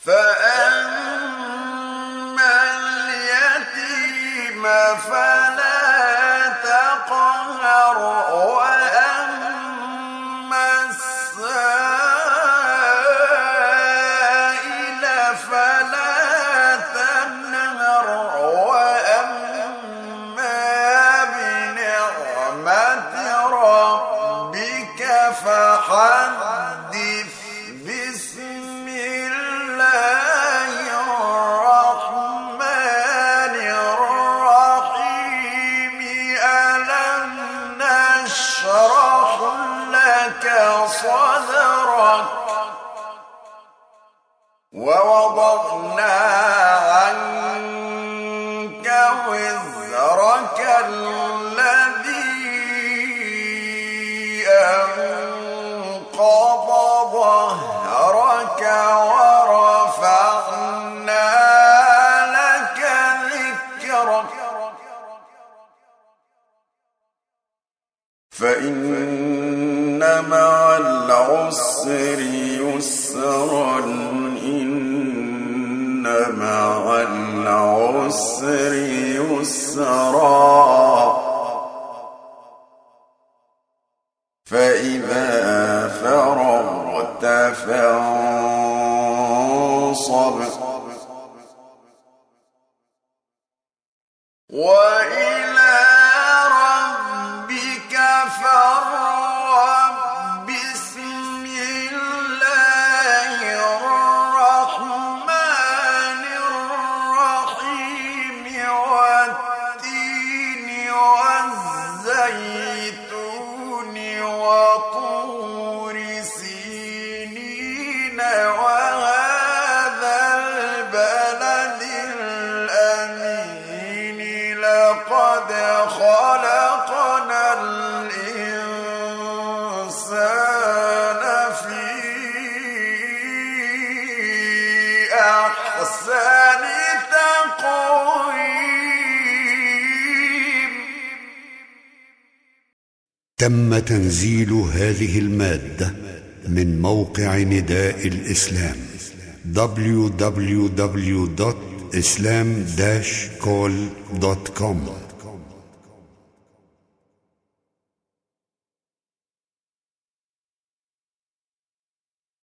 فأما اليتيم فلا تقهر وأما السائل فلا تنهر وأما بنعمة ربك فحدث. بسم الله الرحمن الرحيم. ألم نشرح لك صدرك ووضعنا عنك وزرك الذي أنقض ظهرك ورفعنا لك ذكرك. فإن مع العسر يسرا إن مع العسر يسرا. فإذا فرغت فانصب وإلى ربك فارغب. بسم الله الرحمن الرحيم. والتين والزيتون وطور سينين وهذا البلد الأمين. لقد خلقنا الإنسان في أحسن تقويم. تم تنزيل هذه المادة من موقع نداء الإسلام www.islam-call.com